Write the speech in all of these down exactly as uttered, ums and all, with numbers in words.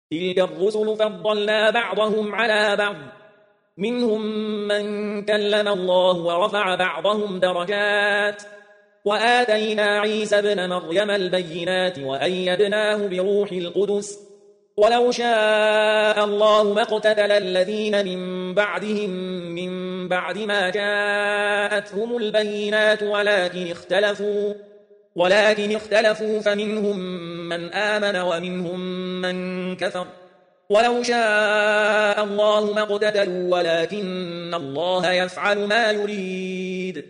تلك الرسل فضلنا بعضهم على بعض منهم من كلم الله ورفع بعضهم درجات وآتينا عيسى ابن مريم البينات وأيدناه بروح القدس ولو شاء الله ما اقتتل الذين من بعدهم من بعد ما جاءتهم البينات ولكن اختلفوا ولكن اختلفوا فمنهم من آمن ومنهم من كفر ولو شاء الله ما اقتتلوا ولكن الله يفعل ما يريد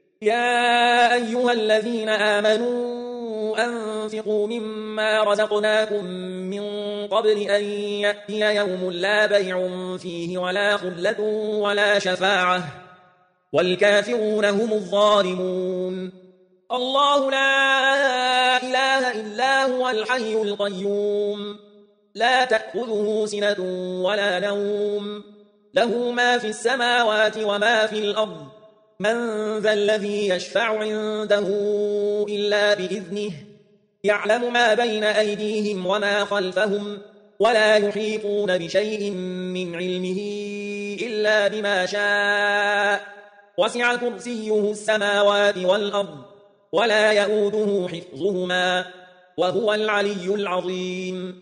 يا أيها الذين آمنوا أنفقوا مما رزقناكم من قبل أن يأتي يوم لا بيع فيه ولا خلة ولا شفاعة والكافرون هم الظالمون الله لا إله إلا هو الحي القيوم لا تأخذه سنة ولا نوم له ما في السماوات وما في الأرض من ذا الذي يشفع عنده إلا بإذنه يعلم ما بين أيديهم وما خلفهم ولا يحيطون بشيء من علمه إلا بما شاء وسع كرسيه السماوات والأرض ولا يؤوده حفظهما وهو العلي العظيم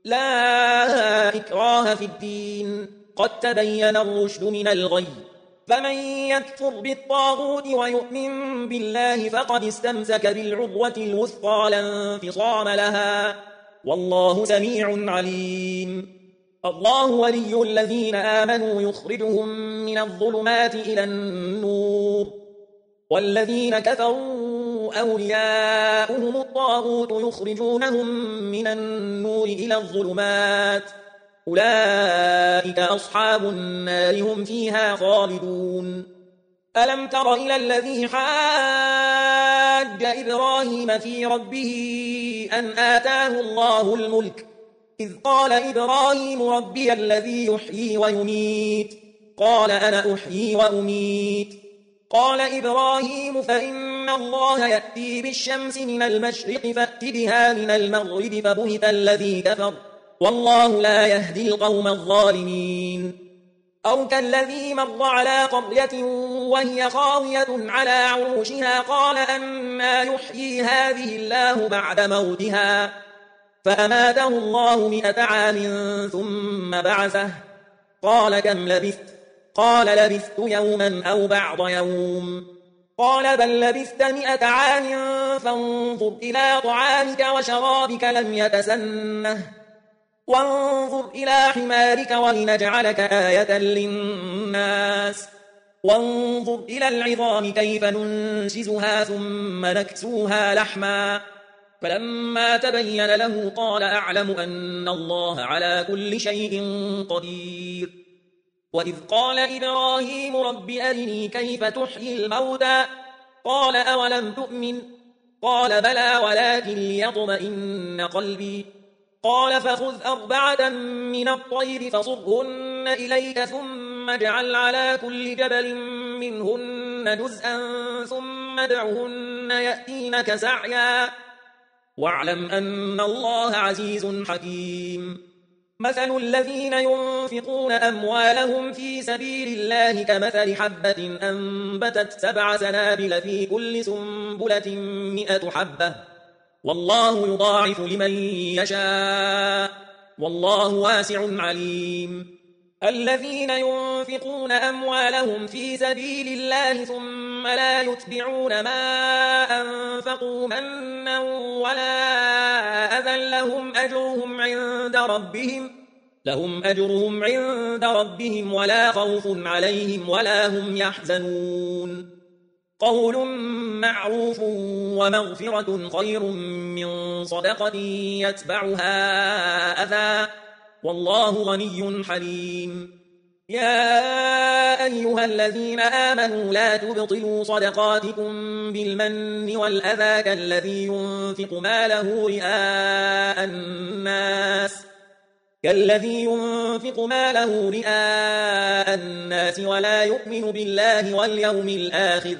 لا إكراه في الدين قد تبين الرشد من الغي فمن يكفر بالطاغوت ويؤمن بالله فقد استمسك بالعروة الوثقى لا انفصام لها والله سميع عليم الله ولي الذين آمنوا يخرجهم من الظلمات إلى النور والذين كفروا أولياؤهم الطاغوت يخرجونهم من النور إلى الظلمات أولئك أصحاب النار هم فيها خالدون ألم تر إلى الذي حاج إبراهيم في ربه أن آتاه الله الملك إذ قال إبراهيم ربي الذي يحيي ويميت قال أنا أحيي وأميت قال إبراهيم فإن الله يأتي بالشمس من المشرق فأت بها من المغرب فبهت الذي كفر والله لا يهدي القوم الظالمين أو كالذي مر على قرية وهي خاوية على عروشها قال أنى يحيي هذه الله بعد موتها فأماته الله مئة عام ثم بعثه قال كم لبثت قال لبثت يوما أو بعض يوم قال بل لبثت مئة عام فانظر إلى طعامك وشرابك لم يتسنه وانظر إلى حمارك ولنجعلك آية للناس وانظر إلى العظام كيف ننشزها ثم نكسوها لحما فلما تبين له قال أعلم أن الله على كل شيء قدير وإذ قال إبراهيم رب أرني كيف تحيي الموتى قال أولم تؤمن قال بلى ولكن ليطمئن قلبي قال فخذ أربعة من الطير فصرهن إليك ثم اجعل على كل جبل منهن جزءا ثم ادعهن يأتينك سعيا واعلم أن الله عزيز حكيم مثل الذين ينفقون أموالهم في سبيل الله كمثل حبة أنبتت سبع سنابل في كل سنبلة مئة حبة والله يضاعف لمن يشاء والله واسع عليم الذين ينفقون أموالهم في سبيل الله ثم لا يتبعون ما أنفقوا منا ولا أذى لهم أجرهم عند ربهم لهم أجرهم عند ربهم ولا خوف عليهم ولا هم يحزنون قول معروف ومغفرة خير من صدقة يتبعها أذى والله غني حليم يا أيها الذين آمنوا لا تبطلوا صدقاتكم بالمن والأذى كالذي ينفق ماله رئاء الناس كالذي ينفق ماله رئاء الناس ولا يؤمن بالله واليوم الآخر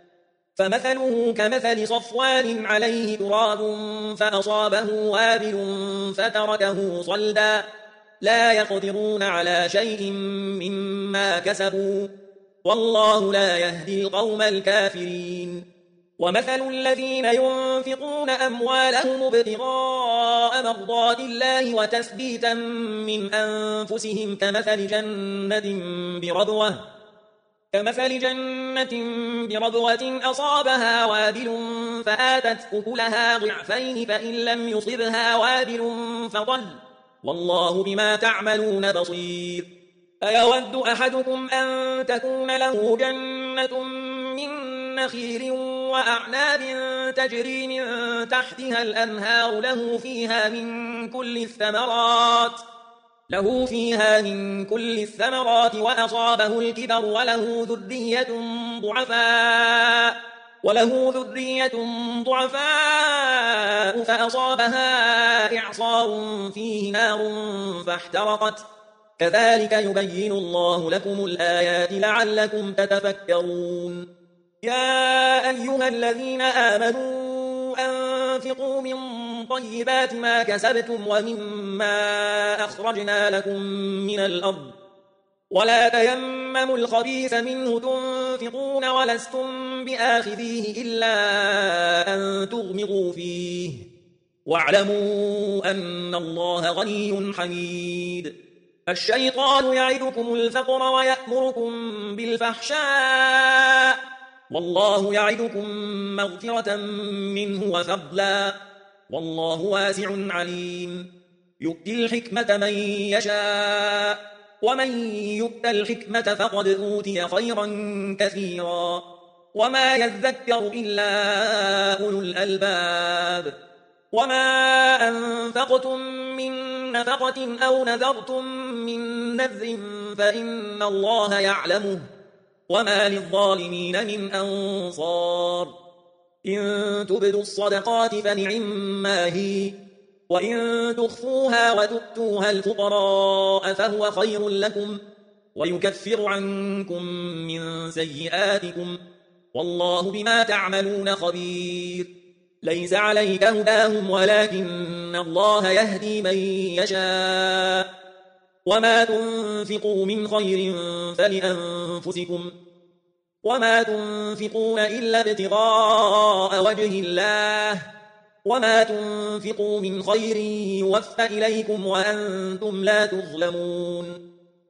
فمثله كمثل صفوان عليه تراب فأصابه وابل فتركه صلدا لا يقدرون على شيء مما كسبوا والله لا يهدي القوم الكافرين ومثل الذين ينفقون أموالهم ابتغاء مرضات الله وتثبيتا من أنفسهم كمثل جنة بربوة كمثل جنة بربوة أصابها وابل فآتت أكلها ضعفين فإن لم يصبها وابل فضل والله بما تعملون بصير أيود أحدكم أن تكون له جنة من نخيل وأعناب تجري من تحتها الأنهار له فيها من كل الثمرات له فيها من كل الثمرات وأصابه الكبر وله ذرية ضعفاء وله ذرية ضعفاء فأصابها إعصار فيه نار فاحترقت كذلك يبين الله لكم الآيات لعلكم تتفكرون يا أيها الذين آمنوا أنفقوا من طيبات ما كسبتم ومما أخرجنا لكم من الأرض ولا تيمموا الخبيث منه تنفقون ولستم بآخذيه إلا أن تغمضوا فيه واعلموا أن الله غني حميد الشيطان يعدكم الفقر ويأمركم بالفحشاء والله يعدكم مغفرة منه وفضلا والله واسع عليم يؤتي الحكمة من يشاء ومن يؤت الحكمة فقد أوتي خيرا كثيرا وما يذكر إلا أولو الألباب وما أنفقتم من نفقة أو نذرتم من نذر فإن الله يعلمه وما للظالمين من أنصار إن تبدوا الصدقات فنعما هي وإن تخفوها وتؤتوها الفقراء فهو خير لكم ويكفر عنكم من سيئاتكم والله بما تعملون خبير ليس عليك هداهم ولكن الله يهدي من يشاء وما تنفقوا من خير فلأنفسكم وما تنفقون إلا ابتغاء وجه الله وما تنفقوا من خير يوفى إليكم وأنتم لا تظلمون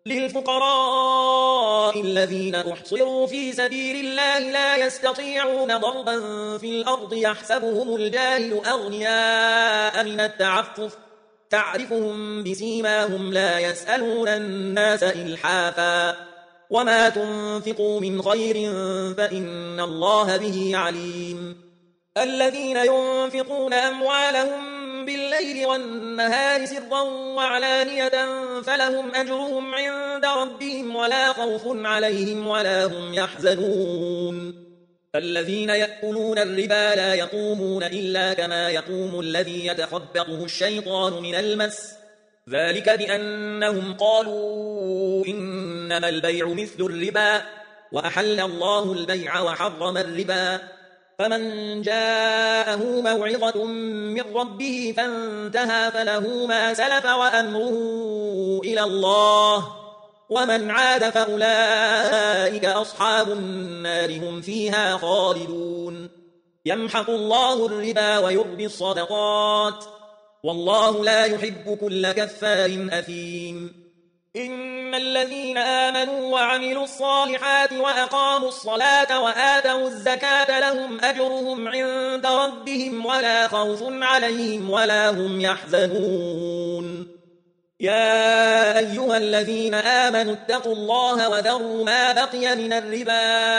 للفقراء الذين أحصروا في سبيل الله لا يستطيعون ضربا في الأرض يحسبهم الجاهل أغنياء من التعفف تعرفهم بسيماهم لا يسألون الناس إلحافا وما تنفقوا من خير فإن الله به عليم الذين ينفقون أموالهم بالليل والنهار سرا وعلانية فلهم أجرهم عند ربهم ولا خوف عليهم ولا هم يحزنون الذين يأكلون الربا لا يقومون إلا كما يقوم الذي يتخبطه الشيطان من المس ذلك بأنهم قالوا إنما البيع مثل الربا وأحل الله البيع وحرم الربا فمن جاءه موعظة من ربه فانتهى فله ما سلف وأمره إلى الله ومن عاد فأولئك أصحاب النار هم فيها خالدون يمحق الله الربا ويربي الصدقات والله لا يحب كل كفار أثيم إن الذين آمنوا وعملوا الصالحات وأقاموا الصلاة وآتوا الزكاة لهم أجرهم عند ربهم ولا خوف عليهم ولا هم يحزنون يا أيها الذين آمنوا اتقوا الله وذروا ما بقي من الربا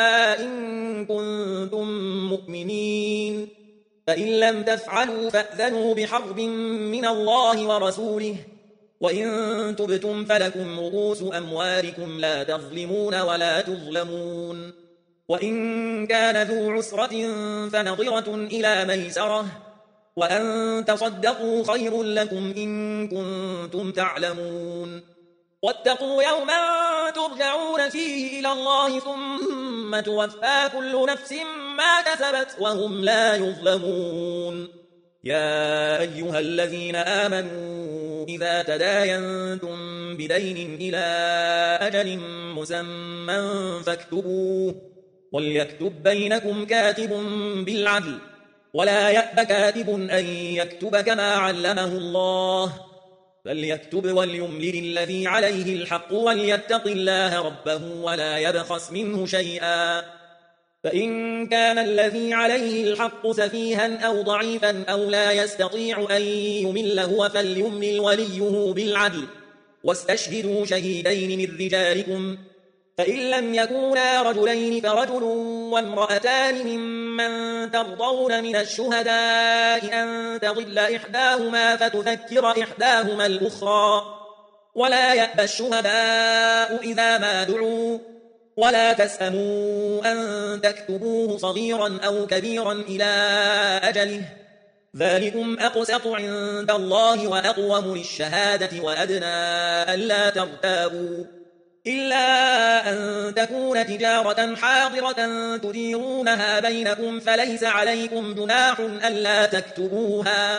إن كنتم مؤمنين فإن لم تفعلوا فأذنوا بحرب من الله ورسوله وإن تبتم فلكم رؤوس أموالكم لا تظلمون ولا تظلمون وإن كان ذو عسرة فنظرة إلى ميسرة وأن تصدقوا خير لكم إن كنتم تعلمون واتقوا يوما ترجعون فيه إلى الله ثم توفى كل نفس ما كسبت وهم لا يظلمون يا أيها الذين آمنوا إذا تداينتم بدين إلى أجل مسمى فاكتبوه وليكتب بينكم كاتب بالعدل ولا يأب كاتب أن يكتب كما علمه الله فليكتب وليملل الذي عليه الحق وليتق الله ربه ولا يبخس منه شيئا فإن كان الذي عليه الحق سفيها أو ضعيفا أو لا يستطيع أن يمل هو فليملل وليه بالعدل واستشهدوا شهيدين من رجالكم فإن لم يكونا رجلين فرجل وامرأتان ممن ترضون من الشهداء أن تضل إحداهما فتذكر إحداهما الأخرى ولا يأبى الشهداء إذا ما دعوا ولا تسأموا أن تكتبوه صغيرا أو كبيرا إلى أجله ذلكم أقسط عند الله وأقوم للشهادة وأدنى ألا ترتابوا إلا أن تكون تجارة حاضرة تديرونها بينكم فليس عليكم جناح ألا تكتبوها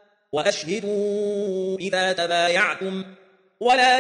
وأشهدوا إذا تبايعتم ولا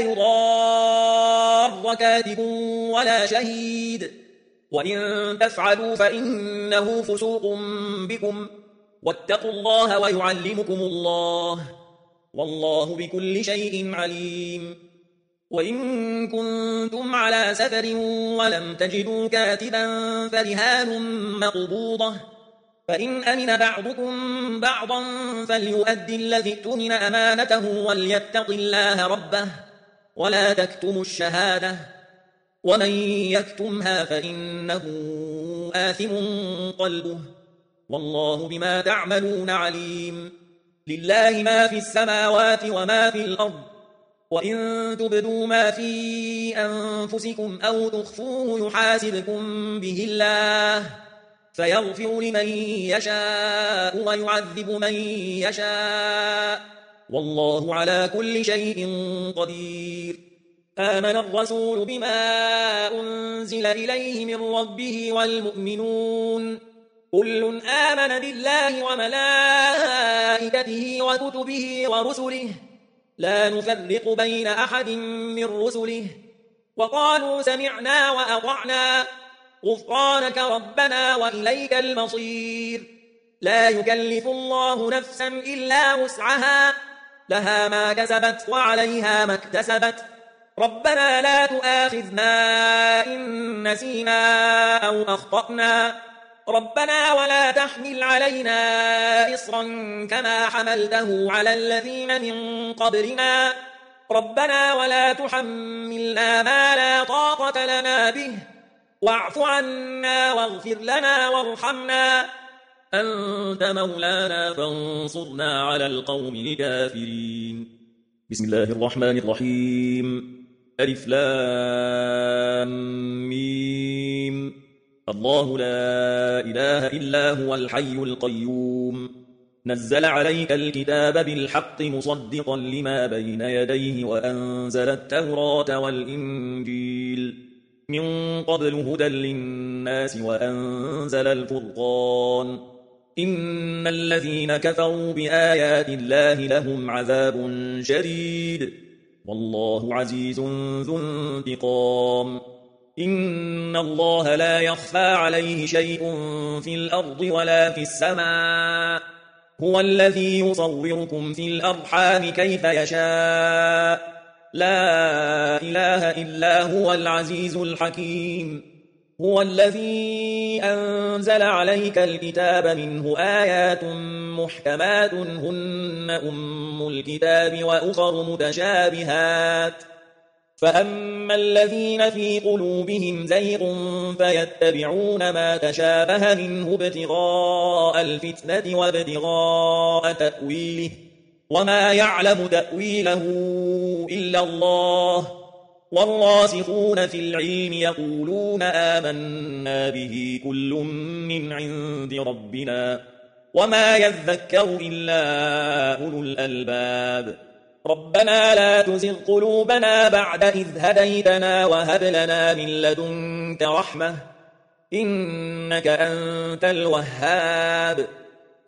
يضار كاتب ولا شهيد وإن تفعلوا فإنه فسوق بكم واتقوا الله ويعلمكم الله والله بكل شيء عليم وإن كنتم على سفر ولم تجدوا كاتبا فرهان مقبوضة فإن أمن بعضكم بعضا فليؤدي الذي اؤتمن أمانته وليتق الله ربه ولا تكتموا الشهادة ومن يكتمها فإنه آثم قلبه والله بما تعملون عليم لله ما في السماوات وما في الأرض وإن تبدوا ما في أنفسكم أو تخفوه يحاسبكم به الله فيغفر لمن يشاء ويعذب من يشاء والله على كل شيء قدير آمن الرسول بما أنزل إليه من ربه والمؤمنون كل آمن بالله وملائكته وكتبه ورسله لا نفرق بين أحد من رسله وقالوا سمعنا وأطعنا غفرانك ربنا وإليك المصير لا يكلف الله نفسا إلا وسعها لها ما كسبت وعليها ما اكتسبت ربنا لا تؤاخذنا إن نسينا أو أخطأنا ربنا ولا تحمل علينا إصرا كما حملته على الذين من قبلنا ربنا ولا تحملنا ما لا طاقة لنا به واعف عنا واغفر لنا وارحمنا أنت مولانا فانصرنا على القوم الكافرين بسم الله الرحمن الرحيم ألف لام ميم الله لا إله إلا هو الحي القيوم نزل عليك الكتاب بالحق مصدقا لما بين يديه وأنزل التوراة والإنجيل من قبل هدى للناس وأنزل الفرقان إن الذين كفروا بآيات الله لهم عذاب شديد والله عزيز ذو انتقام إن الله لا يخفى عليه شيء في الأرض ولا في السماء هو الذي يصوركم في الأرحام كيف يشاء لا إله إلا هو العزيز الحكيم هو الذي أنزل عليك الكتاب منه آيات محكمات هن أم الكتاب وأخر متشابهات فأما الذين في قلوبهم زيغ فيتبعون ما تشابه منه ابتغاء الفتنة وابتغاء تأويله وما يعلم تأويله إلا الله والراسخون في العلم يقولون آمنا به كل من عند ربنا وما يذكر إلا أولو الألباب ربنا لا تزغ قلوبنا بعد إذ هديتنا وهب لنا من لدنك رحمة إنك أنت الوهاب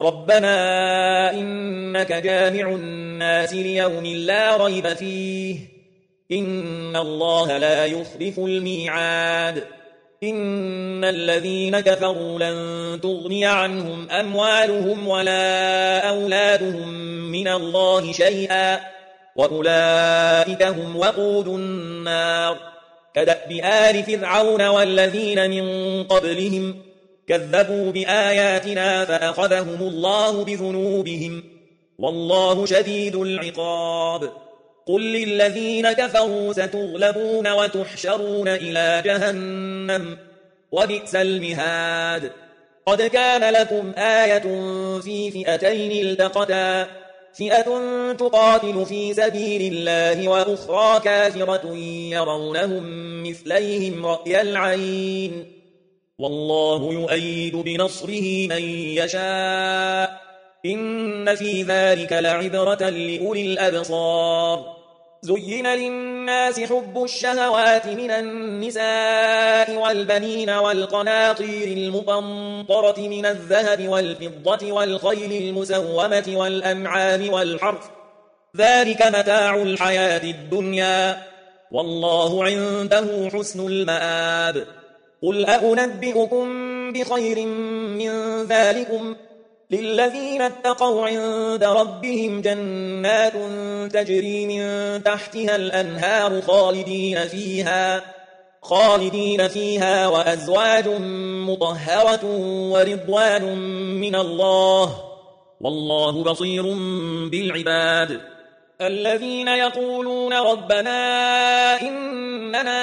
ربنا إنك جامع الناس ليوم لا ريب فيه إن الله لا يخلف الميعاد إن الذين كفروا لن تغني عنهم أموالهم ولا أولادهم من الله شيئا وأولئك هم وقود النار كدأب آل فرعون والذين من قبلهم كذبوا بآياتنا فأخذهم الله بذنوبهم والله شديد العقاب قل للذين كفروا ستغلبون وتحشرون إلى جهنم وبئس المهاد قد كان لكم آية في فئتين التقتا فئة تقاتل في سبيل الله وأخرى كافرة يرونهم مثليهم رأي العين والله يؤيد بنصره من يشاء إن في ذلك لعبرة لأولي الأبصار زين للناس حب الشهوات من النساء والبنين والقناطير المقنطرة من الذهب والفضة والخيل المسومة والأنعام والحرث ذلك متاع الحياة الدنيا والله عنده حسن المآب قل أنبئكم بخير من ذلكم للذين اتقوا عند ربهم جنات تجري من تحتها الأنهار خالدين فيها خالدين فيها وأزواج مطهرة ورضوان من الله والله بصير بالعباد الذين يقولون ربنا إننا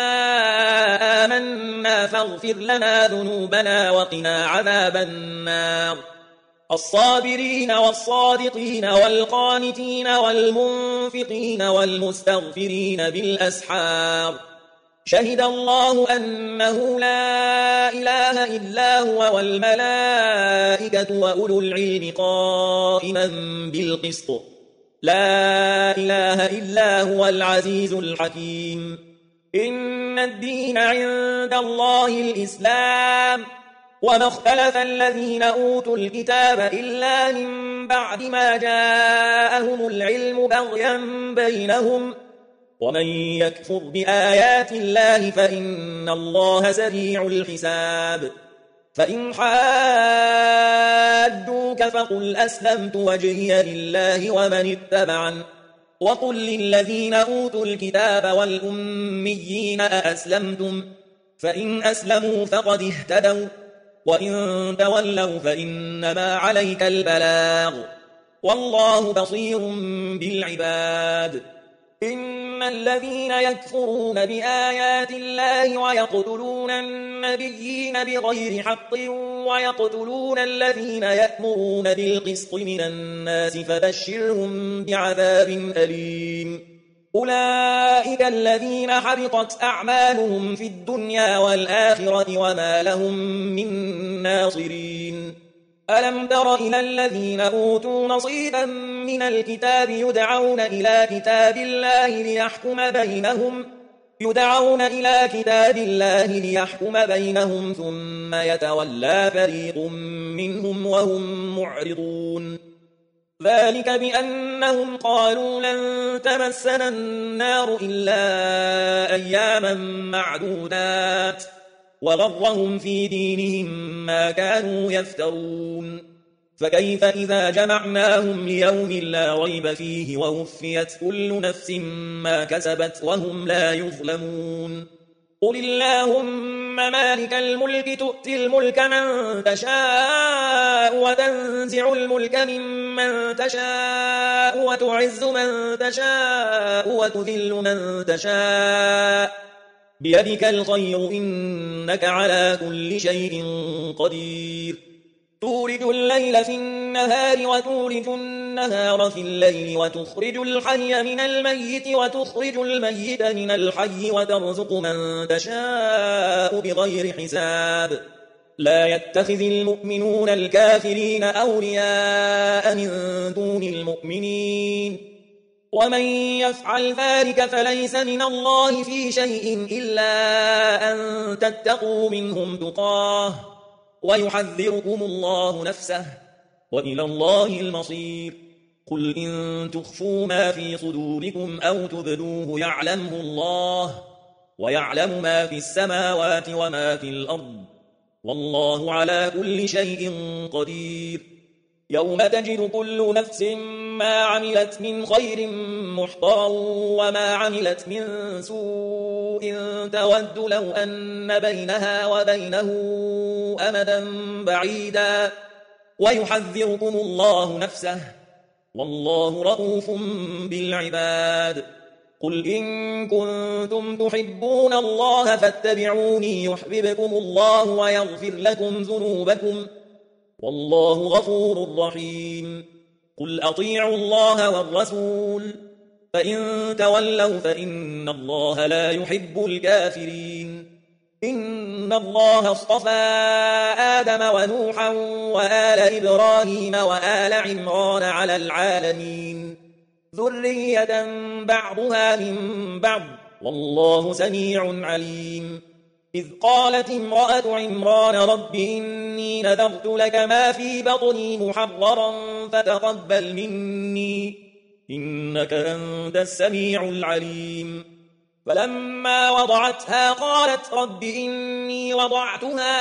آمنا فاغفر لنا ذنوبنا وقنا عذاب النار الصابرين والصادقين والقانتين والمنفقين والمستغفرين بالأسحار شهد الله أنه لا إله إلا هو والملائكة وأولو العلم قائما بالقسط لا إله إلا هو العزيز الحكيم إن الدين عند الله الإسلام وما اختلف الذين أوتوا الكتاب إلا من بعد ما جاءهم العلم بغيا بينهم ومن يكفر بآيات الله فإن الله سريع الحساب فإن حادوك فقل أسلمت وجهي لله ومن اتبعن وقل للذين أوتوا الكتاب والأميين أأسلمتم فإن أسلموا فقد اهتدوا وإن تولوا فإنما عليك البلاغ والله بصير بالعباد إن الذين يكفرون بآيات الله ويقتلون النبيين بغير حق ويقتلون الذين يأمرون بالقسط من الناس فبشرهم بعذاب أليم أولئك الذين حبطت أعمالهم في الدنيا والآخرة وما لهم من ناصرين ألم تر إلى الذين أوتوا نصيبا من الكتاب يدعون إلى كتاب الله ليحكم بينهم يدعون إلى كتاب الله ليحكم بينهم ثم يتولى فريق منهم وهم معرضون ذلك بأنهم قالوا لن تمسنا النار إلا أياما معدودات وغرهم في دينهم ما كانوا يفترون فكيف إذا جمعناهم ليوم لا ريب فيه ووفيت كل نفس ما كسبت وهم لا يظلمون قل اللهم مالك الملك تؤتي الملك من تشاء وتنزع الملك ممن تشاء وتعز من تشاء وتذل من تشاء بيدك الخير إنك على كل شيء قدير تولج الليل في النهار وتولج النهار في الليل وتخرج الحي من الميت وتخرج الميت من الحي وترزق من تشاء بغير حساب لا يتخذ المؤمنون الكافرين أولياء من دون المؤمنين ومن يفعل ذلك فليس من الله في شيء إلا أن تتقوا منهم تقاه ويحذركم الله نفسه وإلى الله المصير. قل إن تخفوا ما في صدوركم أو تبدوه يعلمه الله، ويعلم ما في السماوات وما في الأرض، والله على كل شيء قدير. يوم تجد كل نفس ما عملت من خير محضرا وما عملت من سوء تود لو أن بينها وبينه أمدا بعيدا، ويحذركم الله نفسه، والله رؤوف بالعباد. قل إن كنتم تحبون الله فاتبعوني يحببكم الله ويغفر لكم ذنوبكم، والله غفور رحيم. قل أطيعوا الله والرسول، فإن تولوا فإن الله لا يحب الكافرين. إن الله اصطفى آدم ونوحا وآل إبراهيم وآل عمران على العالمين ذرية بعضها من بعض، والله سميع عليم. إذ قالت امرأة عمران رب إني نذرت لك ما في بطني محررا فتقبل مني إنك أنت السميع العليم. فلما وضعتها قالت رب إني وضعتها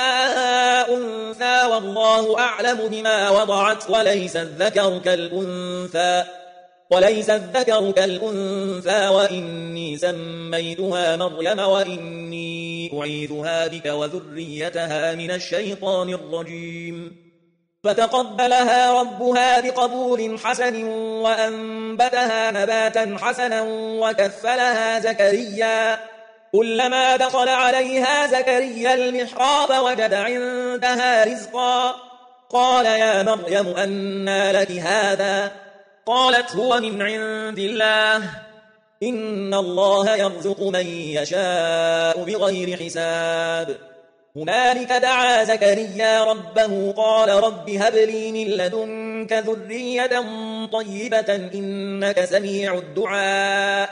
أنثى والله أعلم بما وضعت وليس الذكر كالأنثى وليس الذكر كالأنثى وإني سميتها مريم وإني أعيذها بك وذريتها من الشيطان الرجيم. فتقبلها ربها بقبول حسن وأنبتها نباتا حسنا وكفلها زكريا. كلما دخل عليها زكريا المحراب وجد عندها رزقا قال يا مريم أنى لك هذا؟ قالت هو من عند الله، إن الله يرزق من يشاء بغير حساب. هنالك دعا زكريا ربه قال رب هب لي من لدنك ذرية طيبة إنك سميع الدعاء.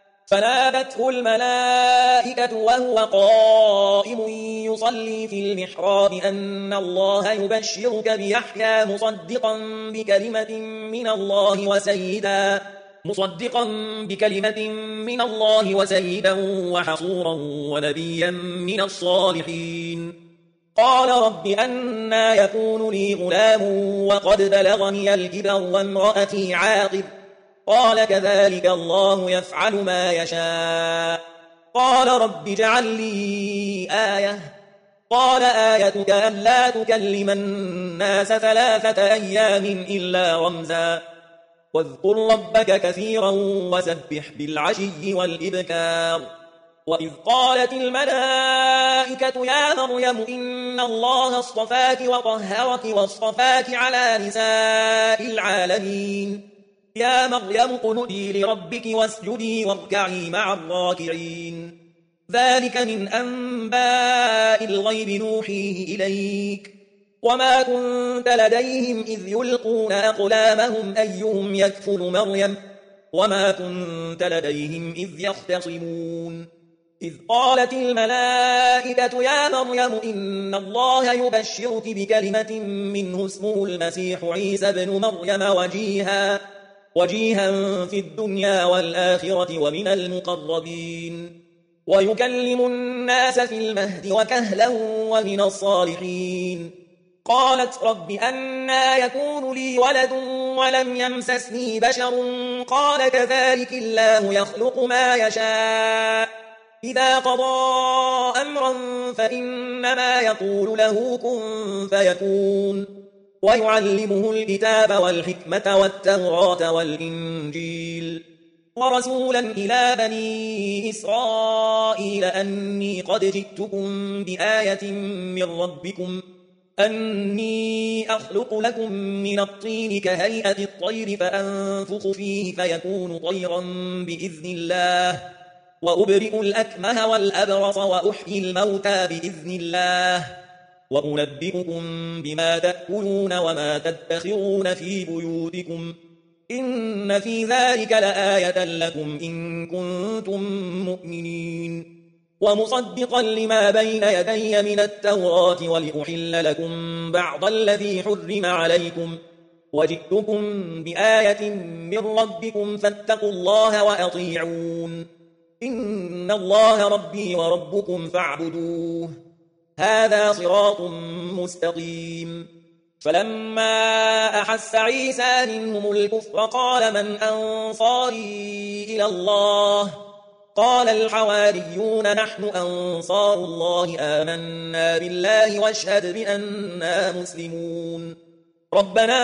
فنادته الملائكة وهو قائم يصلي في المحراب أن الله يبشرك بيحيى مصدقا بكلمة من الله وسيدا مصدقا بكلمة من الله وسيدا وحصورا ونبيا من الصالحين. قال رب أنى يكون لي غلام وقد بلغني الكبر وامرأتي عاقر؟ قال كذلك الله يفعل ما يشاء. قال رب اجعل لي آية. قال آيتك ألا تكلم الناس ثلاثة أيام إلا رمزا واذكر ربك كثيرا وسبح بالعشي والإبكار. وإذ قالت الملائكة يا مريم إن الله اصطفاك وطهرك واصطفاك على نساء العالمين يا مريم اقنتي لربك واسجدي واركعي مع الراكعين. ذلك من أنباء الغيب نوحيه إليك وما كنت لديهم إذ يلقون أقلامهم أيهم يكفل مريم وما كنت لديهم إذ يختصمون. إذ قالت الملائكة يا مريم إن الله يبشرك بكلمة منه اسمه المسيح عيسى بن مريم وجيها وجيها في الدنيا والآخرة ومن المقربين ويكلم الناس في المهد وكهلا ومن الصالحين. قالت رب أنى يكون لي ولد ولم يمسسني بشر؟ قال كذلك الله يخلق ما يشاء إذا قضى أمرا فإنما يقول له كن فيكون. ويعلمه الكتاب والحكمة والتوراة والإنجيل ورسولا إلى بني إسرائيل أني قد جئتكم بآية من ربكم أني أخلق لكم من الطين كهيئة الطير فأنفخ فيه فيكون طيرا بإذن الله وأبرئ الأكمه والأبرص وأحيي الموتى بإذن الله وأنبئكم بما تأكلون وما تدخرون في بيوتكم إن في ذلك لآية لكم إن كنتم مؤمنين. ومصدقا لما بين يدي من التوراة ولأحل لكم بعض الذي حرم عليكم وجئتكم بآية من ربكم فاتقوا الله وأطيعون إن الله ربي وربكم فاعبدوه هذا صراط مستقيم فلما أحس عيسى منهم الكفر قال من أنصاري إلى الله قال الحواريون نحن أنصار الله آمنا بالله واشهد بأننا مسلمون ربنا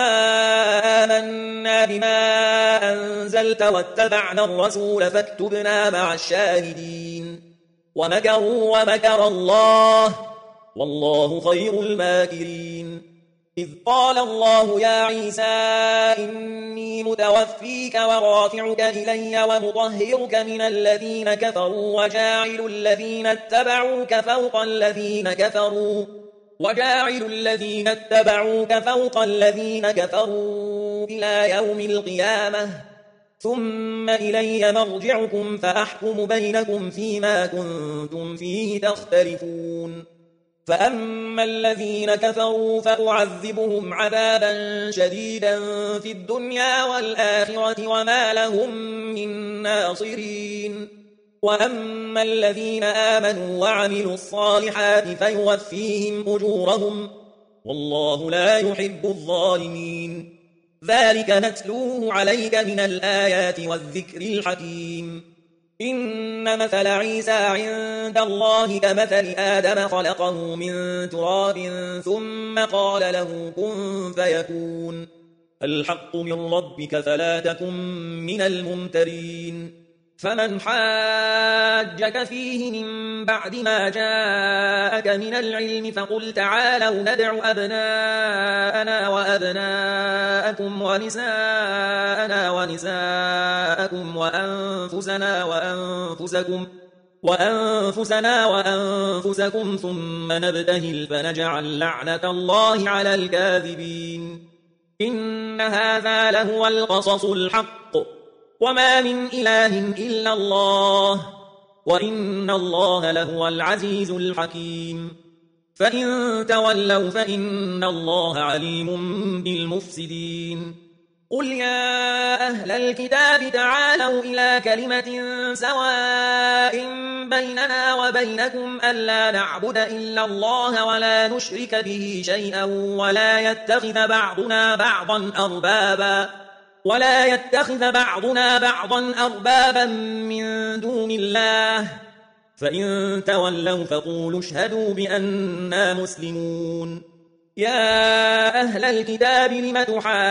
آمنا بما أنزلت واتبعنا الرسول فاكتبنا مع الشاهدين ومكروا ومكر الله والله خير الماكرين إذ قال الله يا عيسى إني متوفيك ورافعك إلي ومطهرك من الذين كفروا وجاعل الذين اتبعوك فوق الذين كفروا وجاعل الذين اتبعوك فوق الذين كفروا إلى يوم القيامة ثم إلي مرجعكم فأحكم بينكم فيما كنتم فيه تختلفون فأما الذين كفروا فأعذبهم عذابا شديدا في الدنيا والآخرة وما لهم من ناصرين وأما الذين آمنوا وعملوا الصالحات فيوفيهم أجورهم والله لا يحب الظالمين ذلك نتلوه عليك من الآيات والذكر الحكيم إن مثل عيسى عند الله كمثل آدم خلقه من تراب ثم قال له كن فيكون الحق من ربك فلا تكن من الممترين فمن حاجك فيه من بعد ما جاءك من العلم فقل تعالوا ندع أبناءنا وأبناءكم ونساءنا ونساءكم وأنفسنا وأنفسكم وأنفسنا وأنفسكم ثم نبتهل فنجعل لعنة الله على الكاذبين إن هذا لهو القصص الحق وما من إله إلا الله وإن الله لهو العزيز الحكيم فإن تولوا فإن الله عليم بالمفسدين قل يا أهل الكتاب تعالوا إلى كلمة سواء بيننا وبينكم ألا نعبد إلا الله ولا نشرك به شيئا ولا يتخذ بعضنا بعضا أربابا ولا يتخذ بعضنا بعضا أربابا من دون الله فإن تولوا فقولوا اشهدوا بأننا مسلمون يا أهل الكتاب لم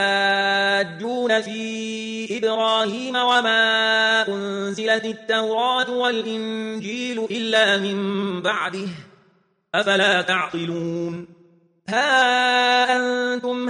تحاجون في إبراهيم وما أنزلت التوراة والإنجيل إلا من بعده أفلا تعقلون ها أنتم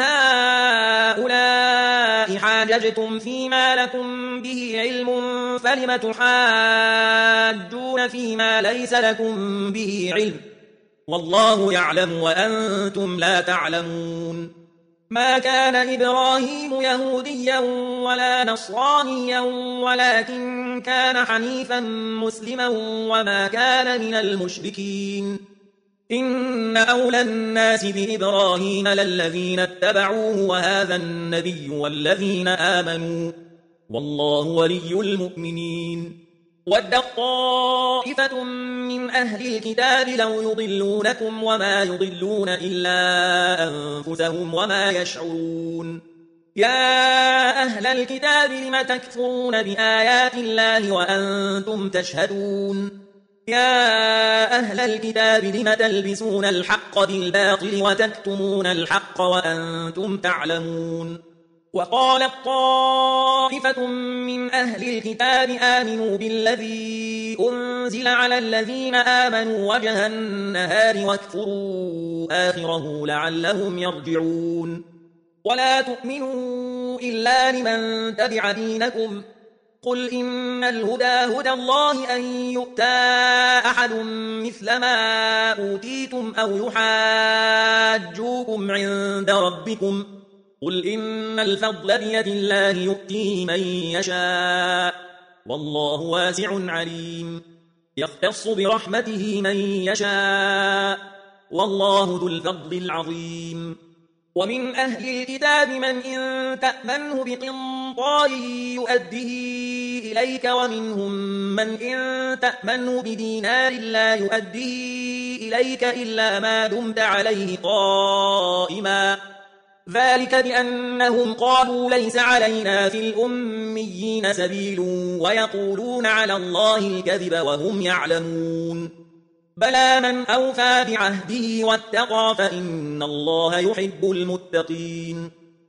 هؤلاء حاججتم فيما لكم به علم فلم تحاجون فيما ليس لكم به علم والله يعلم وأنتم لا تعلمون ما كان إبراهيم يهوديا ولا نصرانيا ولكن كان حنيفا مسلما وما كان من المشركين إن أولى الناس بإبراهيم للذين اتبعوه وهذا النبي والذين آمنوا والله ولي المؤمنين ود طائفة من أهل الكتاب لو يضلونكم وما يضلون إلا أنفسهم وما يشعرون يا أهل الكتاب لم تكفرون بآيات الله وأنتم تشهدون يا أهل الكتاب لم تلبسون الحق بالباطل وتكتمون الحق وأنتم تعلمون وقالت طائفة من أهل الكتاب آمنوا بالذي أنزل على الذين آمنوا وجه النهار واكفروا آخره لعلهم يرجعون ولا تؤمنوا إلا لمن تبع دينكم قل إن الهدى هدى الله أن يؤتى أحد مثل ما أوتيتم أو يحاجوكم عند ربكم قل إن الفضل بيد الله يؤتيه من يشاء والله واسع عليم يختص برحمته من يشاء والله ذو الفضل العظيم ومن أهل الكتاب من إن تأمنه بقنطار يؤديه إليك ومنهم من إن تأمنه بدينار لا يؤديه إليك إلا ما دمت عليه قائما ذلك بأنهم قالوا ليس علينا في الأميين سبيل ويقولون على الله الكذب وهم يعلمون بلى من أوفى بعهده واتقى فإن الله يحب المتقين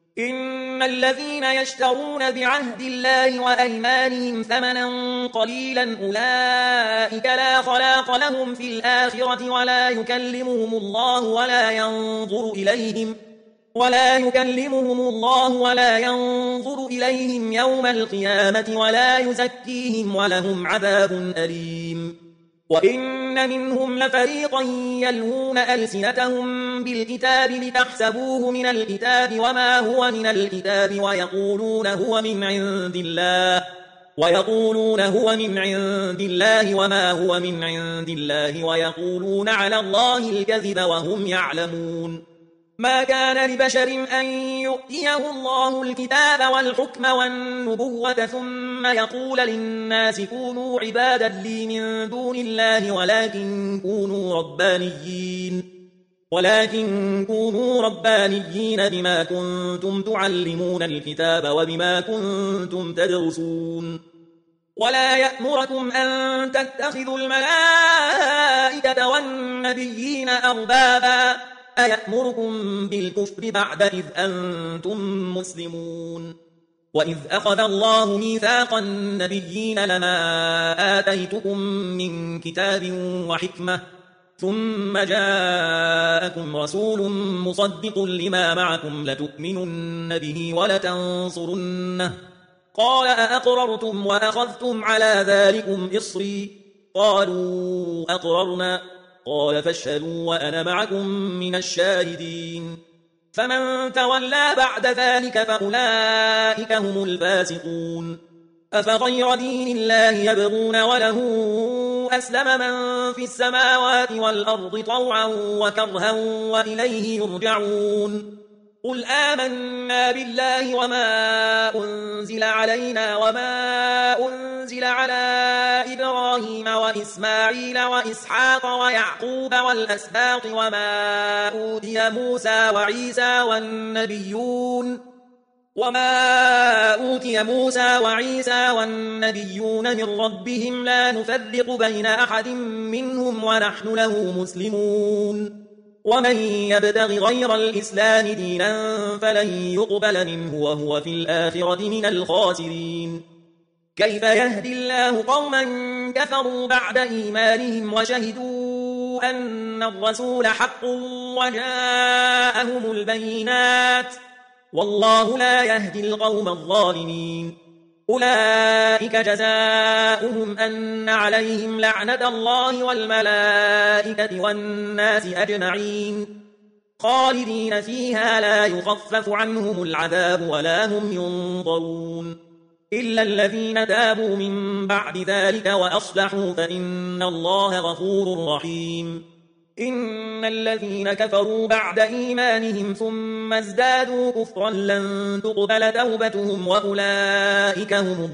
إن الذين يشترون بعهد الله وأيمانهم ثمنا قليلا أولئك لا خلاق لهم في الآخرة ولا يكلمهم الله ولا ينظر إليهم ولا يكلمهم الله ولا ينظر إليهم يوم القيامة ولا يزكيهم ولهم عذاب أليم وإن منهم لفريقا يلوون ألسنتهم بالكتاب لتحسبوه من الكتاب وما هو من الكتاب ويقولون هو من عند الله ويقولون هو من عند الله وما هو من عند الله ويقولون على الله الكذب وهم يعلمون ما كان لبشر أن يؤتيه الله الكتاب والحكم والنبوة ثم يقول للناس كونوا عبادا لي من دون الله ولكن كونوا ربانيين ولكن كونوا ربانيين بما كنتم تعلمون الكتاب وبما كنتم تدرسون ولا يأمركم أن تتخذوا الملائكة والنبيين أربابا أيأمركم بالكفر بعد إذ أنتم مسلمون وإذ أخذ الله ميثاق النبيين لما آتيتكم من كتاب وحكمة ثم جاءكم رسول مصدق لما معكم لتؤمنن به ولتنصرنه قال أأقررتم وأخذتم على ذلكم إصري قالوا أقررنا قال فاشهدوا وأنا معكم من الشاهدين فمن تولى بعد ذلك فأولئك هم الفاسقون أفغير دين الله يبغون وله أسلم من في السماوات والأرض طوعا وكرها وإليه يرجعون قل آمنا بالله وما أنزل علينا وما أنزل على إبراهيم وإسماعيل وإسحاق ويعقوب والأسباط وما أوتي موسى وعيسى والنبيون وما أوتي موسى وعيسى والنبيون من ربهم لا نفرق بين أحد منهم ونحن له مسلمون ومن يبتغ غير الإسلام دينا فلن يقبل منه وهو في الآخرة من الخاسرين كيف يهدي الله قوما كفروا بعد إيمانهم وشهدوا أن الرسول حق وجاءهم البينات والله لا يهدي القوم الظالمين أولئك جزاؤهم أن عليهم لعنة الله والملائكة والناس أجمعين خالدين فيها لا يخفف عنهم العذاب ولا هم ينظرون إلا الذين تابوا من بعد ذلك وأصلحوا فإن الله غفور رحيم إن الذين كفروا بعد إيمانهم ثم ازدادوا كفرا لن تقبل توبتهم وأولئك هم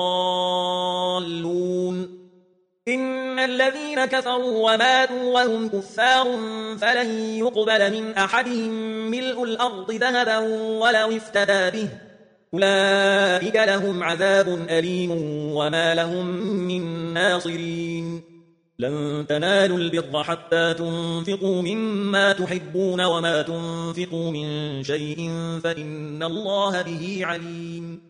الضالون إن الذين كفروا وماتوا وهم كفار فلن يقبل من أحدهم ملء الأرض ذهبا ولو افتدى به أولئك لهم عذاب أليم وما لهم من ناصرين لن تنالوا البر حتى تنفقوا مما تحبون وما تنفقوا من شيء فإن الله به عليم